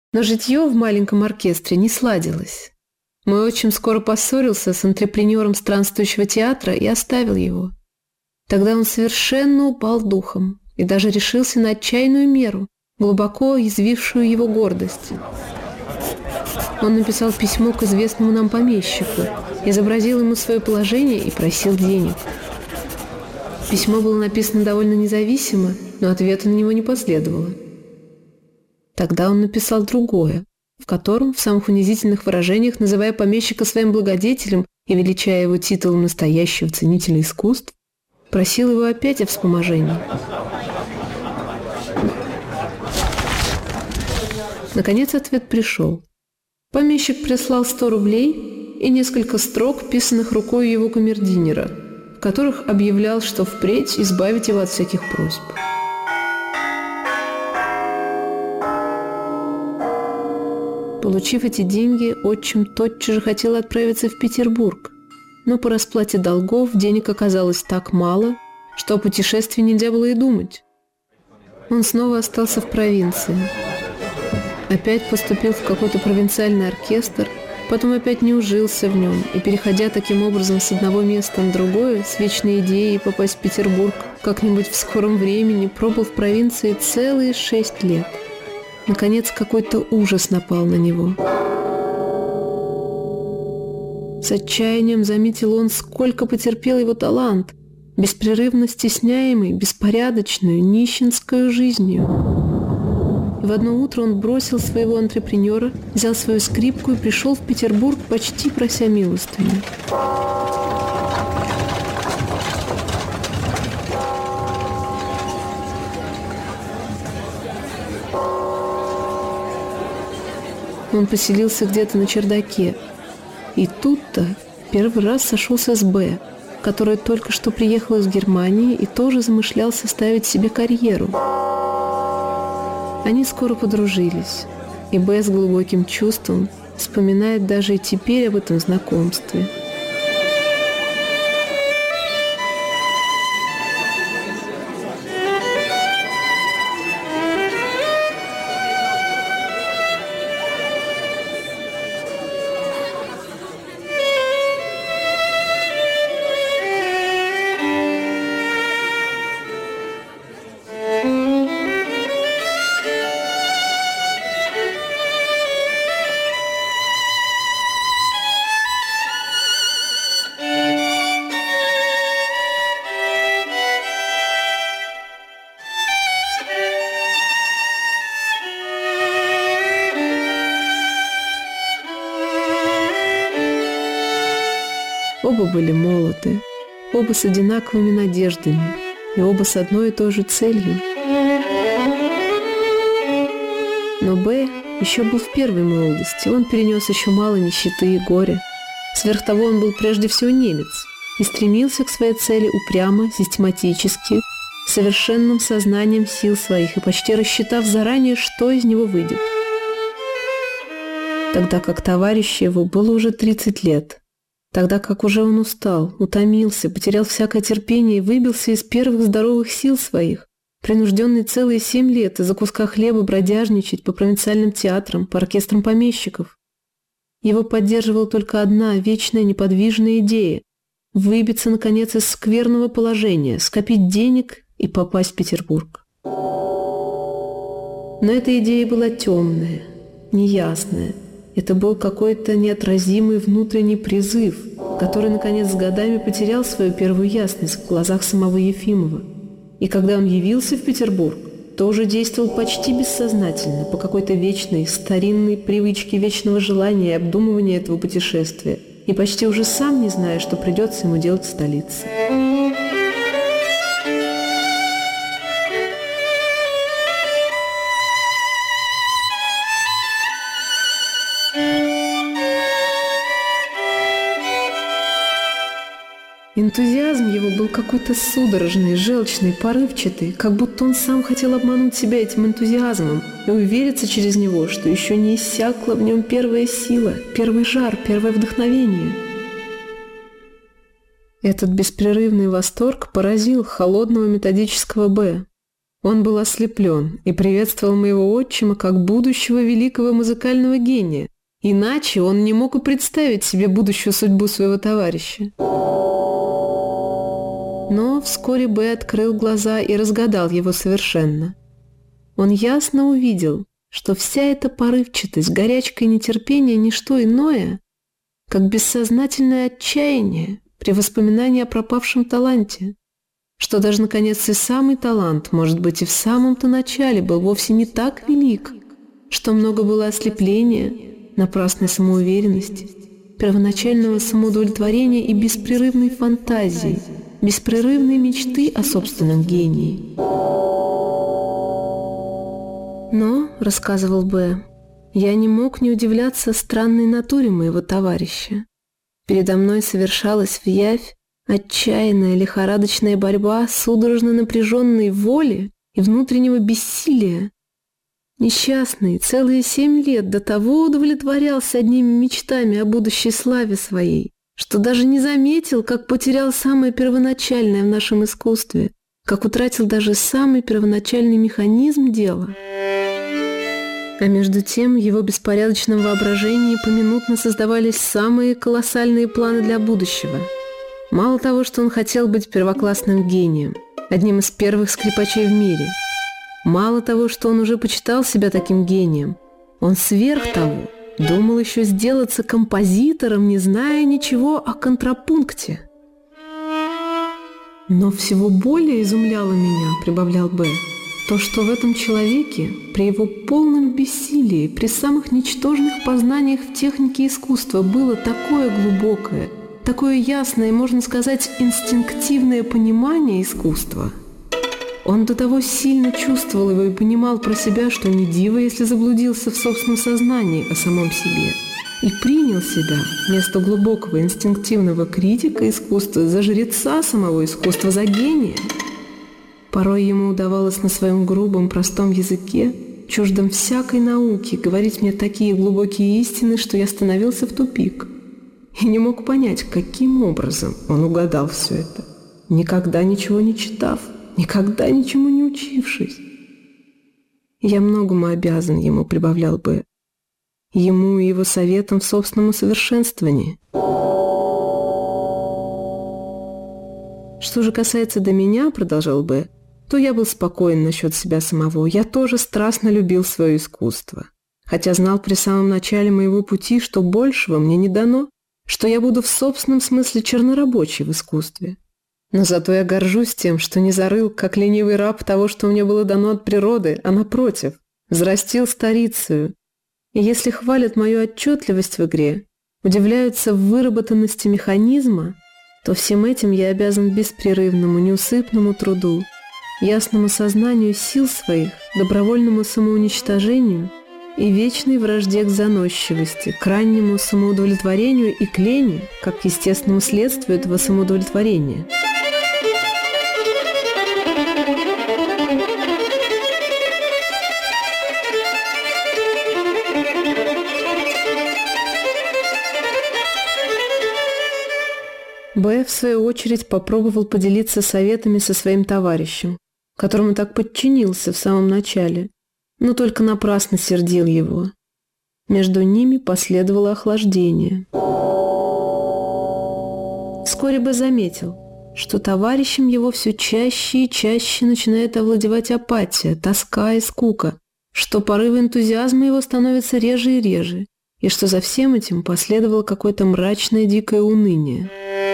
Но житье в маленьком оркестре не сладилось. Мой отчим скоро поссорился с антрепренером странствующего театра и оставил его. Тогда он совершенно упал духом и даже решился на отчаянную меру, глубоко уязвившую его гордость. Он написал письмо к известному нам помещику, изобразил ему свое положение и просил денег. Письмо было написано довольно независимо, но ответа на него не последовало. Тогда он написал другое, в котором, в самых унизительных выражениях, называя помещика своим благодетелем и величая его титулом настоящего ценителя искусств, просил его опять о вспоможении. Наконец ответ пришел. Помещик прислал 100 рублей и несколько строк, писанных рукой его камердинера, в которых объявлял, что впредь избавить его от всяких просьб. Получив эти деньги, отчим тотчас же хотел отправиться в Петербург, но по расплате долгов денег оказалось так мало, что о путешествии нельзя было и думать. Он снова остался в провинции. Опять поступил в какой-то провинциальный оркестр, потом опять не ужился в нем, и, переходя таким образом с одного места на другое, с вечной идеей попасть в Петербург как-нибудь в скором времени, пробыл в провинции целые 6 лет. Наконец, какой-то ужас напал на него. С отчаянием заметил он, сколько потерпел его талант, беспрерывно стесняемый, беспорядочную, нищенскую жизнью. И в одно утро он бросил своего антрепренера, взял свою скрипку и пришел в Петербург, почти прося милостыню. Он поселился где-то на чердаке. И тут-то первый раз сошелся с Б, которая только что приехала из Германии и тоже замышлял составить себе карьеру. Они скоро подружились, и Б с глубоким чувством вспоминает даже и теперь об этом знакомстве. Оба были молоды, оба с одинаковыми надеждами и оба с одной и той же целью. Но Б еще был в первой молодости, он перенес еще мало нищеты и горя. Сверх того, он был прежде всего немец и стремился к своей цели упрямо, систематически, с совершенным сознанием сил своих и почти рассчитав заранее, что из него выйдет. Тогда как товарищу его было уже 30 лет. Тогда как уже он устал, утомился, потерял всякое терпение и выбился из первых здоровых сил своих, принужденный целые 7 лет из-за куска хлеба бродяжничать по провинциальным театрам, по оркестрам помещиков. Его поддерживала только одна вечная неподвижная идея – выбиться, наконец, из скверного положения, скопить денег и попасть в Петербург. Но эта идея была темная, неясная. Это был какой-то неотразимый внутренний призыв, который, наконец, с годами потерял свою первую ясность в глазах самого Ефимова. И когда он явился в Петербург, то уже действовал почти бессознательно, по какой-то вечной, старинной привычке вечного желания и обдумывания этого путешествия, и почти уже сам не зная, что придется ему делать в столице. Энтузиазм его был какой-то судорожный, желчный, порывчатый, как будто он сам хотел обмануть себя этим энтузиазмом и увериться через него, что еще не иссякла в нем первая сила, первый жар, первое вдохновение. Этот беспрерывный восторг поразил холодного методического Б. Он был ослеплен и приветствовал моего отчима как будущего великого музыкального гения. Иначе он не мог и представить себе будущую судьбу своего товарища. Но вскоре Б. открыл глаза и разгадал его совершенно. Он ясно увидел, что вся эта порывчатость, горячка и нетерпение – не что иное, как бессознательное отчаяние при воспоминании о пропавшем таланте, что даже, наконец, и самый талант, может быть, и в самом-то начале был вовсе не так велик, что много было ослепления, напрасной самоуверенности, первоначального самоудовлетворения и беспрерывной фантазии, беспрерывной мечты о собственном гении. Но, рассказывал Б., я не мог не удивляться странной натуре моего товарища. Передо мной совершалась вявь отчаянная лихорадочная борьба судорожно напряженной воли и внутреннего бессилия. Несчастный целые 7 лет до того удовлетворялся одними мечтами о будущей славе своей, что даже не заметил, как потерял самое первоначальное в нашем искусстве, как утратил даже самый первоначальный механизм дела. А между тем в его беспорядочном воображении поминутно создавались самые колоссальные планы для будущего. Мало того, что он хотел быть первоклассным гением, одним из первых скрипачей в мире, мало того, что он уже почитал себя таким гением, он сверх того думал еще сделаться композитором, не зная ничего о контрапункте. Но всего более изумляло меня, прибавлял Б., то, что в этом человеке, при его полном бессилии, при самых ничтожных познаниях в технике искусства, было такое глубокое, такое ясное, можно сказать, инстинктивное понимание искусства. Он до того сильно чувствовал его и понимал про себя, что не диво, если заблудился в собственном сознании о самом себе, и принял себя вместо глубокого инстинктивного критика искусства за жреца самого искусства, за гения. Порой ему удавалось на своем грубом, простом языке, чуждом всякой науки, говорить мне такие глубокие истины, что я становился в тупик и не мог понять, каким образом он угадал все это, никогда ничего не читав, никогда ничему не учившись. Я многому обязан ему, прибавлял Б., ему и его советам в собственном усовершенствовании. Что же касается до меня, продолжал Б., то я был спокоен насчет себя самого. Я тоже страстно любил свое искусство, хотя знал при самом начале моего пути, что большего мне не дано, что я буду в собственном смысле чернорабочий в искусстве. Но зато я горжусь тем, что не зарыл, как ленивый раб, того, что мне было дано от природы, а напротив, взрастил старицею. И если хвалят мою отчетливость в игре, удивляются в выработанности механизма, то всем этим я обязан беспрерывному, неусыпному труду, ясному сознанию сил своих, добровольному самоуничтожению и вечной вражде к заносчивости, к раннему самоудовлетворению и к лени, как естественному следствию этого самоудовлетворения. Б., в свою очередь, попробовал поделиться советами со своим товарищем, которому так подчинился в самом начале, но только напрасно сердил его. Между ними последовало охлаждение. Вскоре Б. заметил, что товарищем его все чаще и чаще начинает овладевать апатия, тоска и скука, что порывы энтузиазма его становятся реже и реже, и что за всем этим последовало какое-то мрачное дикое уныние.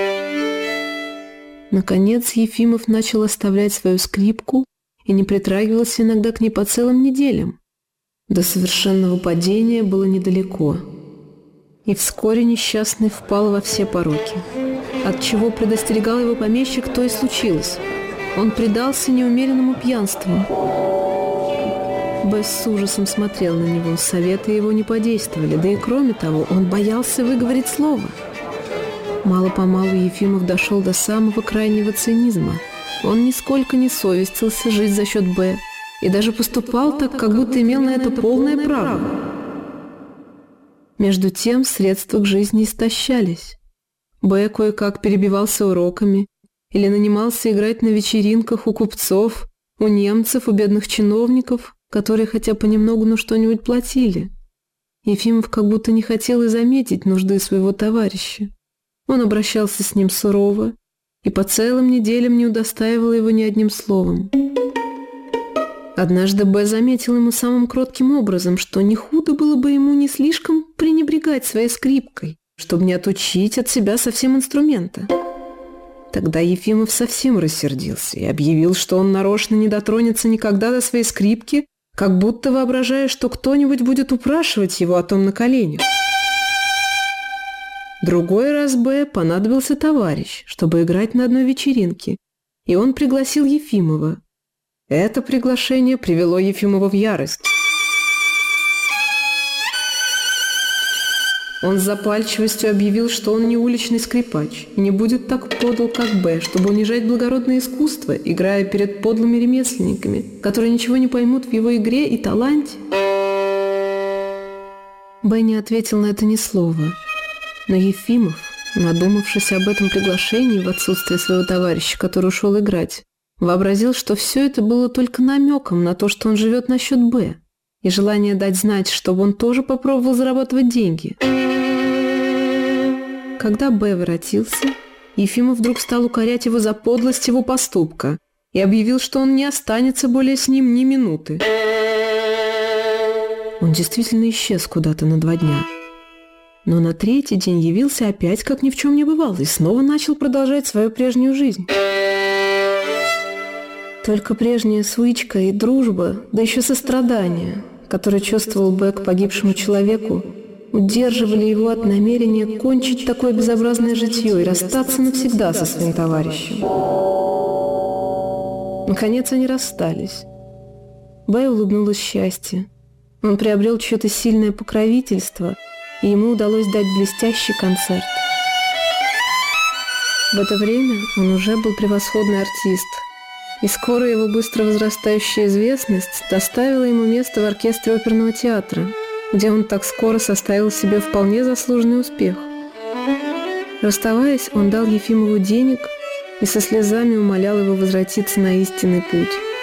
Наконец Ефимов начал оставлять свою скрипку и не притрагивался иногда к ней по целым неделям. До совершенного падения было недалеко. И вскоре несчастный впал во все пороки. От чего предостерегал его помещик, то и случилось. Он предался неумеренному пьянству. Б. с ужасом смотрел на него, советы его не подействовали, да и кроме того, он боялся выговорить слово. Мало-помалу Ефимов дошел до самого крайнего цинизма. Он нисколько не совестился жить за счет Б. и даже поступал так, как будто имел на это полное право. Между тем средства к жизни истощались. Б. кое-как перебивался уроками или нанимался играть на вечеринках у купцов, у немцев, у бедных чиновников, которые хотя понемногу, но что-нибудь платили. Ефимов как будто не хотел и заметить нужды своего товарища. Он обращался с ним сурово и по целым неделям не удостаивал его ни одним словом. Однажды Б. заметил ему самым кротким образом, что не худо было бы ему не слишком пренебрегать своей скрипкой, чтобы не отучить от себя совсем инструмента. Тогда Ефимов совсем рассердился и объявил, что он нарочно не дотронется никогда до своей скрипки, как будто воображая, что кто-нибудь будет упрашивать его о том на коленях. Другой раз Б. понадобился товарищ, чтобы играть на одной вечеринке, и он пригласил Ефимова. Это приглашение привело Ефимова в ярость. Он с запальчивостью объявил, что он не уличный скрипач и не будет так подл, как Б., чтобы унижать благородное искусство, играя перед подлыми ремесленниками, которые ничего не поймут в его игре и таланте. Б. не ответил на это ни слова, но Ефимов, надумавшись об этом приглашении в отсутствие своего товарища, который ушел играть, вообразил, что все это было только намеком на то, что он живет на счет Б., и желание дать знать, чтобы он тоже попробовал зарабатывать деньги. Когда Б. воротился, Ефимов вдруг стал укорять его за подлость его поступка и объявил, что он не останется более с ним ни минуты. Он действительно исчез куда-то на 2 дня. Но на 3-й день явился опять, как ни в чем не бывало, и снова начал продолжать свою прежнюю жизнь. Только прежняя свычка и дружба, да еще сострадание, которое чувствовал Б. к погибшему человеку, удерживали его от намерения кончить такое безобразное житье и расстаться навсегда со своим товарищем. Наконец они расстались. Б. улыбнулось счастье. Он приобрел чье-то сильное покровительство, и ему удалось дать блестящий концерт. В это время он уже был превосходный артист, и скоро его быстро возрастающая известность доставила ему место в оркестре оперного театра, где он так скоро составил себе вполне заслуженный успех. Расставаясь, он дал Ефимову денег и со слезами умолял его возвратиться на истинный путь.